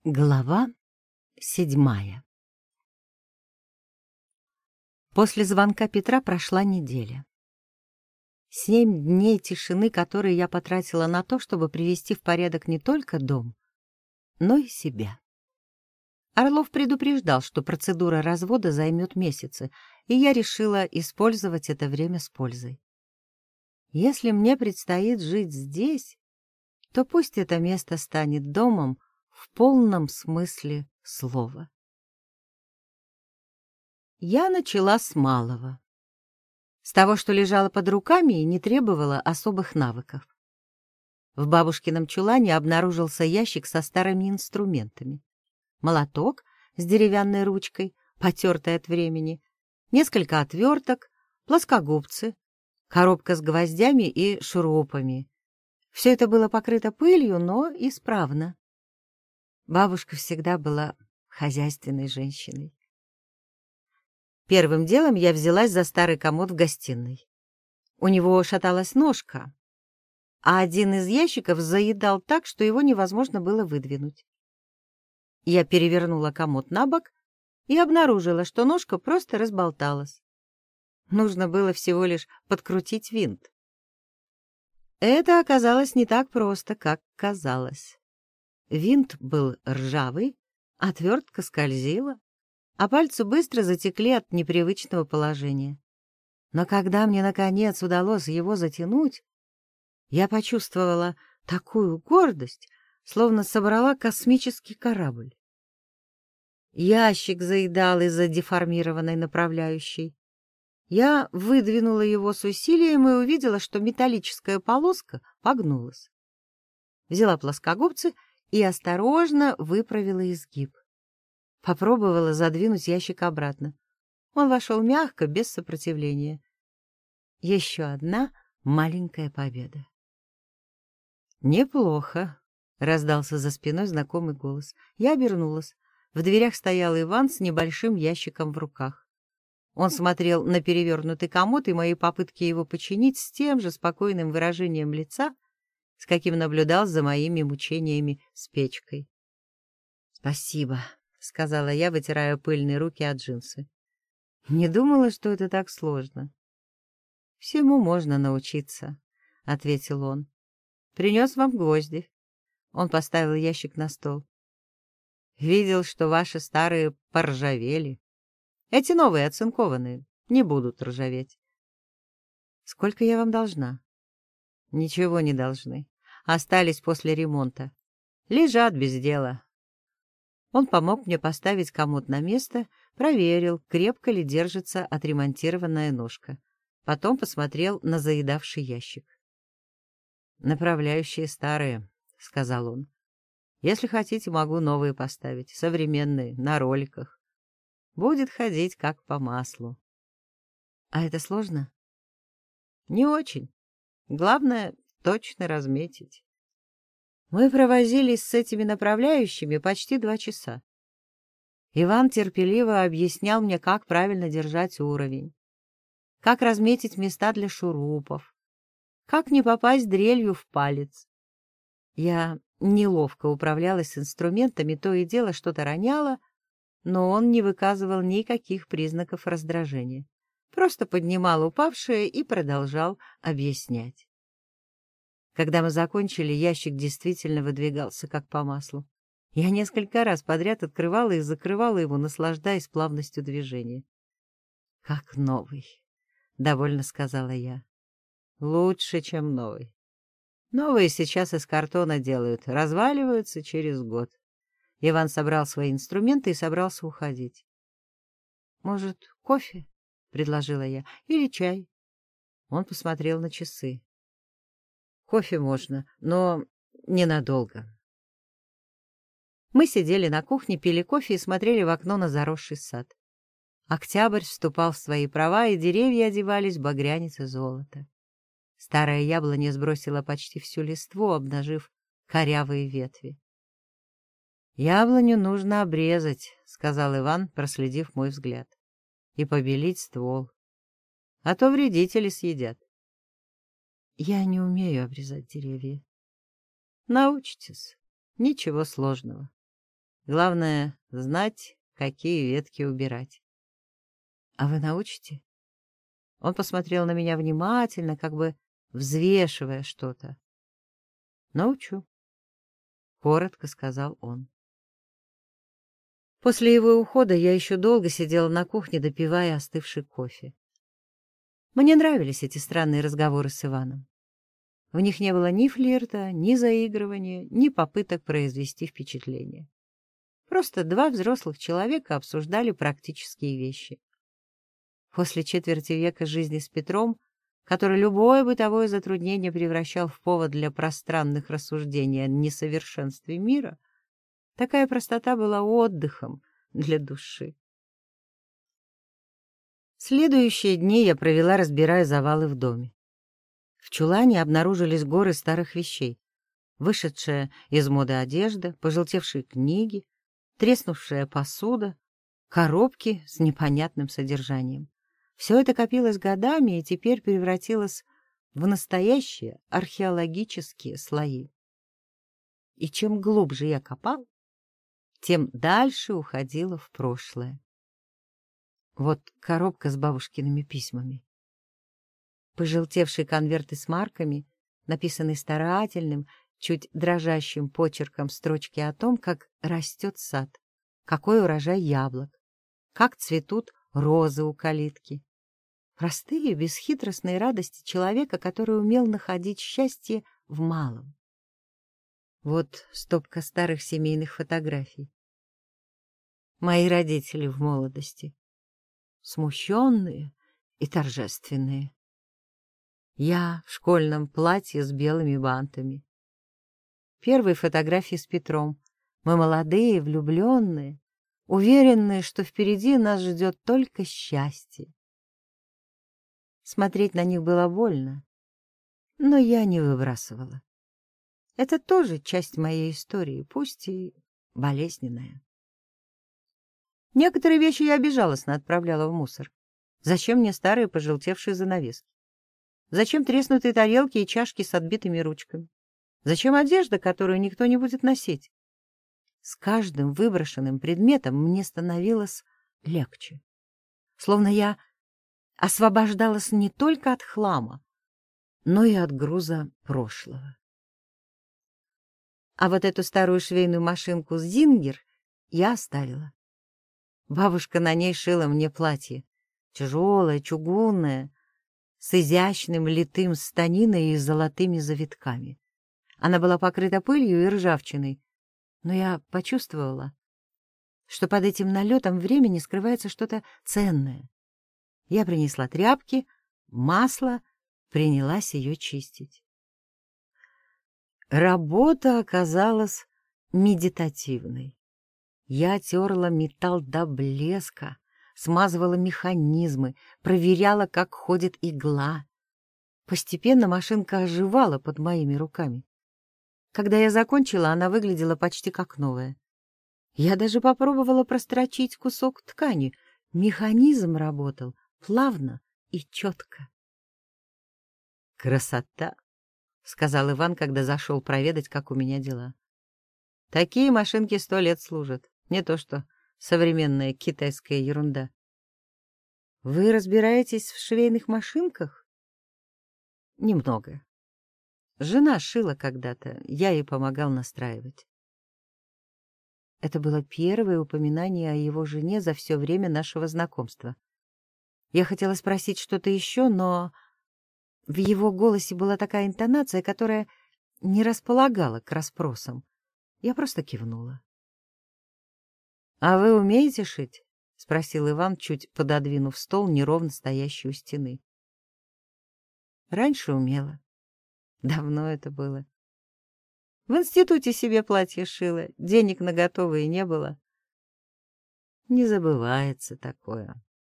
Глава 7. После звонка Петра прошла неделя. 7 дней тишины, которые я потратила на то, чтобы привести в порядок не только дом, но и себя. Орлов предупреждал, что процедура развода займет месяцы, и я решила использовать это время с пользой. Если мне предстоит жить здесь, то пусть это место станет домом в полном смысле слова. Я начала с малого. С того, что лежало под руками и не требовало особых навыков. В бабушкином чулане обнаружился ящик со старыми инструментами. Молоток с деревянной ручкой, потертой от времени, несколько отверток, плоскогубцы, коробка с гвоздями и шурупами. Все это было покрыто пылью, но исправно. Бабушка всегда была хозяйственной женщиной. Первым делом я взялась за старый комод в гостиной. У него шаталась ножка, а один из ящиков заедал так, что его невозможно было выдвинуть. Я перевернула комод на бок и обнаружила, что ножка просто разболталась. Нужно было всего лишь подкрутить винт. Это оказалось не так просто, как казалось. Винт был ржавый, отвертка скользила, а пальцы быстро затекли от непривычного положения. Но когда мне, наконец, удалось его затянуть, я почувствовала такую гордость, словно собрала космический корабль. Ящик заедал из-за деформированной направляющей. Я выдвинула его с усилием и увидела, что металлическая полоска погнулась. Взяла плоскогубцы и осторожно выправила изгиб. Попробовала задвинуть ящик обратно. Он вошел мягко, без сопротивления. Еще одна маленькая победа. «Неплохо», — раздался за спиной знакомый голос. Я обернулась. В дверях стоял Иван с небольшим ящиком в руках. Он смотрел на перевернутый комод и мои попытки его починить с тем же спокойным выражением лица, с каким наблюдал за моими мучениями с печкой. «Спасибо», — сказала я, вытирая пыльные руки от джинсы. «Не думала, что это так сложно». «Всему можно научиться», — ответил он. «Принес вам гвозди». Он поставил ящик на стол. «Видел, что ваши старые поржавели. Эти новые оцинкованные не будут ржаветь». «Сколько я вам должна?» «Ничего не должны. Остались после ремонта. Лежат без дела». Он помог мне поставить комод на место, проверил, крепко ли держится отремонтированная ножка. Потом посмотрел на заедавший ящик. «Направляющие старые», — сказал он. «Если хотите, могу новые поставить, современные, на роликах. Будет ходить как по маслу». «А это сложно?» «Не очень. Главное, точно разметить». Мы провозились с этими направляющими почти 2 часа. Иван терпеливо объяснял мне, как правильно держать уровень, как разметить места для шурупов, как не попасть дрелью в палец. Я неловко управлялась с инструментами, то и дело что-то роняла, но он не выказывал никаких признаков раздражения, просто поднимал упавшее и продолжал объяснять. Когда мы закончили, ящик действительно выдвигался как по маслу. Я несколько раз подряд открывала и закрывала его, наслаждаясь плавностью движения. «Как новый», — довольно сказала я. «Лучше, чем новый. Новые сейчас из картона делают, разваливаются через год». Иван собрал свои инструменты и собрался уходить. «Может, кофе?» — предложила я. «Или чай?» Он посмотрел на часы. «Кофе можно, но ненадолго». Мы сидели на кухне, пили кофе и смотрели в окно на заросший сад. Октябрь вступал в свои права, и деревья одевались в багрянец и золото. Старая яблоня сбросила почти всю листву, обнажив корявые ветви. «Яблоню нужно обрезать», — сказал Иван, проследив мой взгляд, — «и побелить ствол, а то вредители съедят». «Я не умею обрезать деревья». «Научитесь, ничего сложного». Главное — знать, какие ветки убирать. А вы научите? Он посмотрел на меня внимательно, как бы взвешивая что-то. Научу, коротко сказал он. После его ухода я еще долго сидела на кухне, допивая остывший кофе. Мне нравились эти странные разговоры с Иваном. В них не было ни флирта, ни заигрывания, ни попыток произвести впечатление. Просто два взрослых человека обсуждали практические вещи. После четверти века жизни с Петром, который любое бытовое затруднение превращал в повод для пространных рассуждений о несовершенстве мира, такая простота была отдыхом для души. Следующие дни я провела, разбирая завалы в доме. В чулане обнаружились горы старых вещей: вышедшая из моды одежда, пожелтевшие книги, треснувшая посуда, коробки с непонятным содержанием. Все это копилось годами и теперь превратилось в настоящие археологические слои. И чем глубже я копал, тем дальше уходила в прошлое. Вот коробка с бабушкиными письмами. Пожелтевшие конверты с марками, написанные старательным, чуть дрожащим почерком строчки о том, как растет сад, какой урожай яблок, как цветут розы у калитки. Простые, бесхитростные радости человека, который умел находить счастье в малом. Вот стопка старых семейных фотографий. Мои родители в молодости. Смущенные и торжественные. Я в школьном платье с белыми бантами. Первые фотографии с Петром. Мы молодые, влюбленные, уверенные, что впереди нас ждет только счастье. Смотреть на них было больно, но я не выбрасывала. Это тоже часть моей истории, пусть и болезненная. Некоторые вещи я безжалостно отправляла в мусор. Зачем мне старые пожелтевшие занавески? Зачем треснутые тарелки и чашки с отбитыми ручками? Зачем одежда, которую никто не будет носить? С каждым выброшенным предметом мне становилось легче. Словно я освобождалась не только от хлама, но и от груза прошлого. А вот эту старую швейную машинку «Зингер» я оставила. Бабушка на ней шила мне платье, тяжелое, чугунное, с изящным литым станиной и золотыми завитками. Она была покрыта пылью и ржавчиной, но я почувствовала, что под этим налетом времени скрывается что-то ценное. Я принесла тряпки, масло, принялась ее чистить. Работа оказалась медитативной. Я терла металл до блеска, смазывала механизмы, проверяла, как ходит игла. Постепенно машинка оживала под моими руками. Когда я закончила, она выглядела почти как новая. Я даже попробовала прострочить кусок ткани. Механизм работал плавно и четко. «Красота!» — сказал Иван, когда зашел проведать, как у меня дела. «Такие машинки 100 лет служат, не то что современная китайская ерунда». «Вы разбираетесь в швейных машинках?» «Немного. Жена шила когда-то, я ей помогал настраивать». Это было первое упоминание о его жене за все время нашего знакомства. Я хотела спросить что-то еще, но в его голосе была такая интонация, которая не располагала к расспросам. Я просто кивнула. «А вы умеете шить?» — спросил Иван, чуть пододвинув стол, неровно стоящий у стены. «Раньше умела. Давно это было. В институте себе платье шила, денег на готовые не было. Не забывается такое».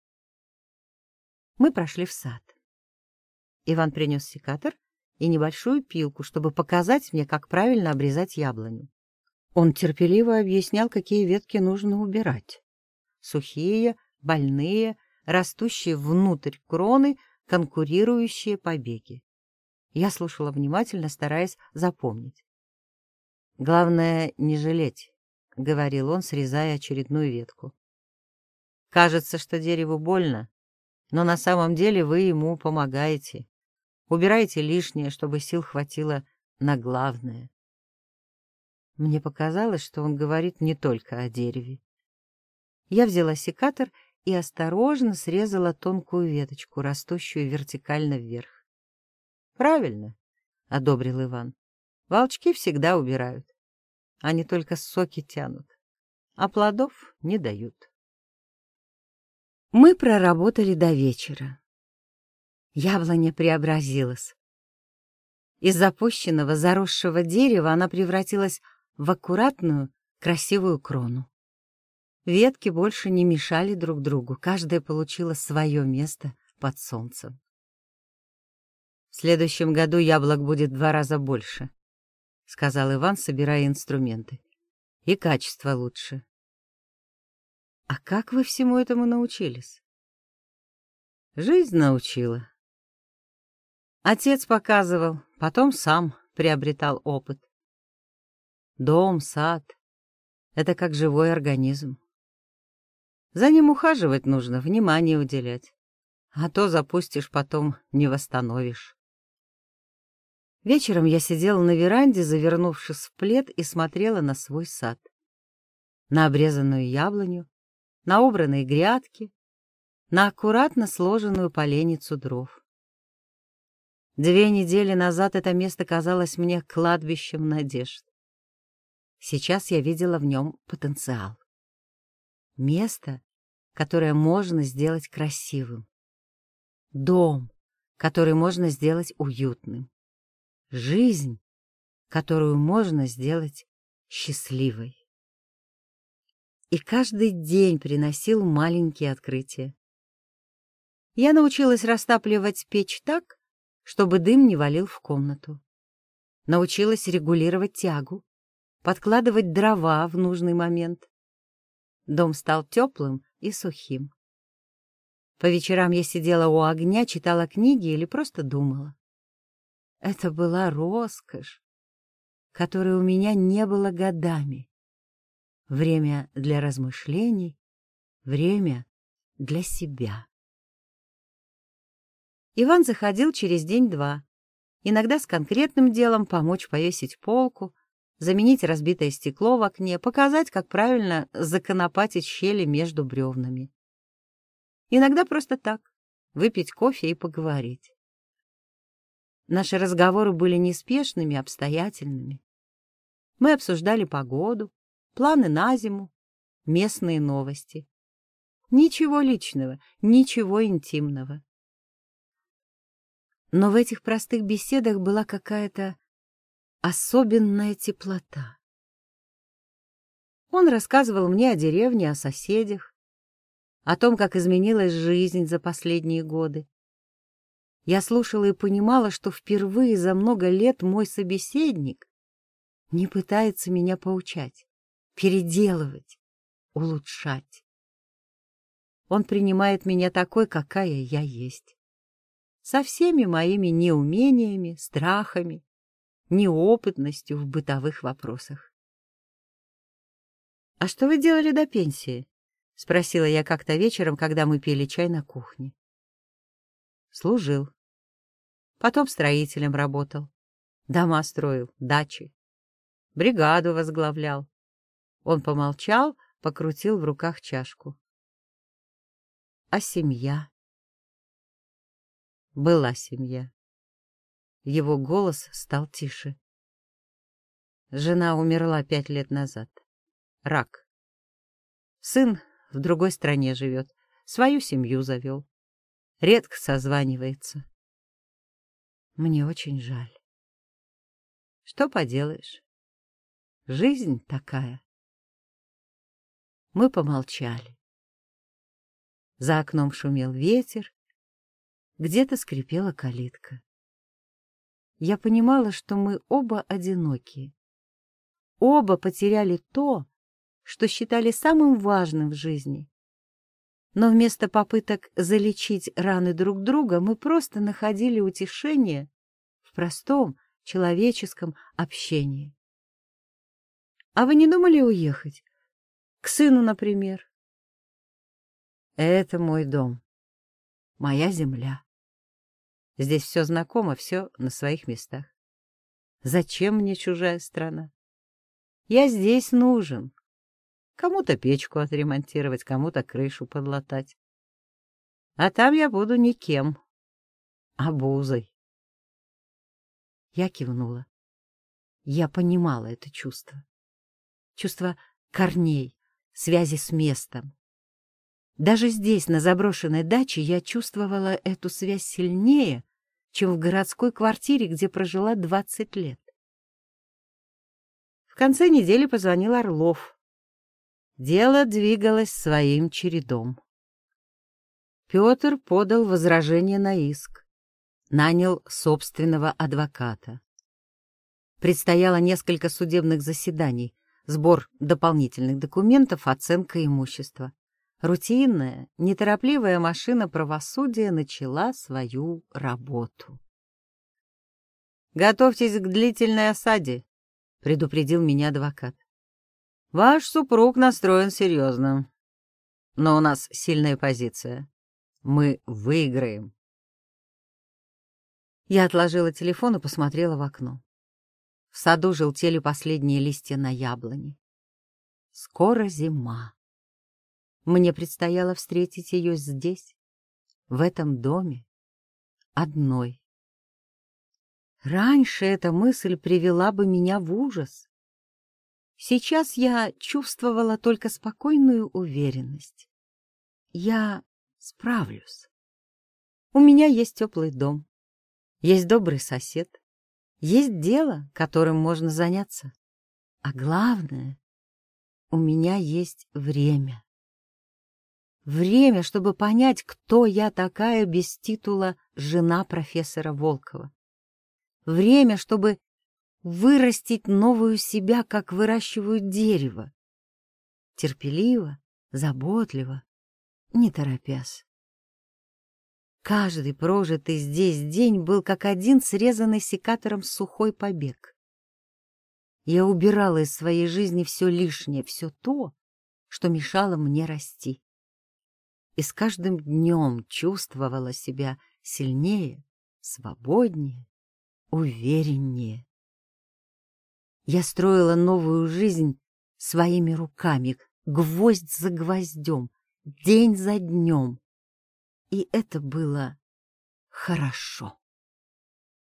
Мы прошли в сад. Иван принес секатор и небольшую пилку, чтобы показать мне, как правильно обрезать яблоню. Он терпеливо объяснял, какие ветки нужно убирать. Сухие, больные, растущие внутрь кроны, конкурирующие побеги. Я слушала внимательно, стараясь запомнить. Главное — не жалеть, — говорил он, срезая очередную ветку. «Кажется, что дереву больно, но на самом деле вы ему помогаете. Убираете лишнее, чтобы сил хватило на главное». Мне показалось, что он говорит не только о дереве. Я взяла секатор и осторожно срезала тонкую веточку, растущую вертикально вверх. «Правильно», — одобрил Иван. «Волчки всегда убирают. Они только соки тянут, а плодов не дают». Мы проработали до вечера. Яблоня преобразилась. Из запущенного, заросшего дерева она превратилась в аккуратную, красивую крону. Ветки больше не мешали друг другу, каждая получила свое место под солнцем. «В следующем году яблок будет в 2 раза больше», — сказал Иван, собирая инструменты. «И качество лучше». «А как вы всему этому научились?» «Жизнь научила. Отец показывал, потом сам приобретал опыт. Дом, сад — это как живой организм. За ним ухаживать нужно, внимание уделять, а то запустишь, потом не восстановишь». Вечером я сидела на веранде, завернувшись в плед, и смотрела на свой сад. На обрезанную яблоню, на убранные грядки, на аккуратно сложенную поленницу дров. 2 недели назад это место казалось мне кладбищем надежд. Сейчас я видела в нем потенциал. Место, которое можно сделать красивым. Дом, который можно сделать уютным. Жизнь, которую можно сделать счастливой. И каждый день приносил маленькие открытия. Я научилась растапливать печь так, чтобы дым не валил в комнату. Научилась регулировать тягу, подкладывать дрова в нужный момент. Дом стал теплым и сухим. По вечерам я сидела у огня, читала книги или просто думала. Это была роскошь, которой у меня не было годами. Время для размышлений, время для себя. Иван заходил через день-два, иногда с конкретным делом: помочь повесить полку, заменить разбитое стекло в окне, показать, как правильно законопатить щели между бревнами. Иногда просто так, выпить кофе и поговорить. Наши разговоры были неспешными, обстоятельными. Мы обсуждали погоду, планы на зиму, местные новости. Ничего личного, ничего интимного. Но в этих простых беседах была какая-то особенная теплота. Он рассказывал мне о деревне, о соседях, о том, как изменилась жизнь за последние годы. Я слушала и понимала, что впервые за много лет мой собеседник не пытается меня поучать, переделывать, улучшать. Он принимает меня такой, какая я есть. Со всеми моими неумениями, страхами, неопытностью в бытовых вопросах. «А что вы делали до пенсии?» — спросила я как-то вечером, когда мы пили чай на кухне. Служил. Потом строителем работал. Дома строил, дачи. Бригаду возглавлял. Он помолчал, покрутил в руках чашку. А семья? Была семья. Его голос стал тише. Жена умерла 5 лет назад. Рак. Сын в другой стране живет, свою семью завел. Редко созванивается. Мне очень жаль. Что поделаешь? Жизнь такая. Мы помолчали. За окном шумел ветер, где-то скрипела калитка. Я понимала, что мы оба одиноки. Оба потеряли то, что считали самым важным в жизни. Но вместо попыток залечить раны друг друга мы просто находили утешение в простом человеческом общении. А вы не думали уехать? К сыну, например? Это мой дом, моя земля. Здесь все знакомо, все на своих местах. Зачем мне чужая страна? Я здесь нужен. Кому-то печку отремонтировать, кому-то крышу подлатать. А там я буду никем, обузой. Я кивнула. Я понимала это чувство. Чувство корней, связи с местом. Даже здесь, на заброшенной даче, я чувствовала эту связь сильнее, чем в городской квартире, где прожила 20 лет. В конце недели позвонил Орлов. Дело двигалось своим чередом. Петр подал возражение на иск, нанял собственного адвоката. Предстояло несколько судебных заседаний, сбор дополнительных документов, оценка имущества. Рутинная, неторопливая машина правосудия начала свою работу. «Готовьтесь к длительной осаде», — предупредил меня адвокат. «Ваш супруг настроен серьезно, но у нас сильная позиция. Мы выиграем». Я отложила телефон и посмотрела в окно. В саду желтели последние листья на яблоне. Скоро зима. Мне предстояло встретить ее здесь, в этом доме, одной. Раньше эта мысль привела бы меня в ужас. Сейчас я чувствовала только спокойную уверенность. Я справлюсь. У меня есть теплый дом, есть добрый сосед, есть дело, которым можно заняться. А главное, у меня есть время. Время, чтобы понять, кто я такая без титула жена профессора Волкова. Время, чтобы вырастить новую себя, как выращивают дерево. Терпеливо, заботливо, не торопясь. Каждый прожитый здесь день был как один срезанный секатором сухой побег. Я убирала из своей жизни все лишнее, все то, что мешало мне расти. И с каждым днем чувствовала себя сильнее, свободнее, увереннее. Я строила новую жизнь своими руками, гвоздь за гвоздем, день за днем. И это было хорошо.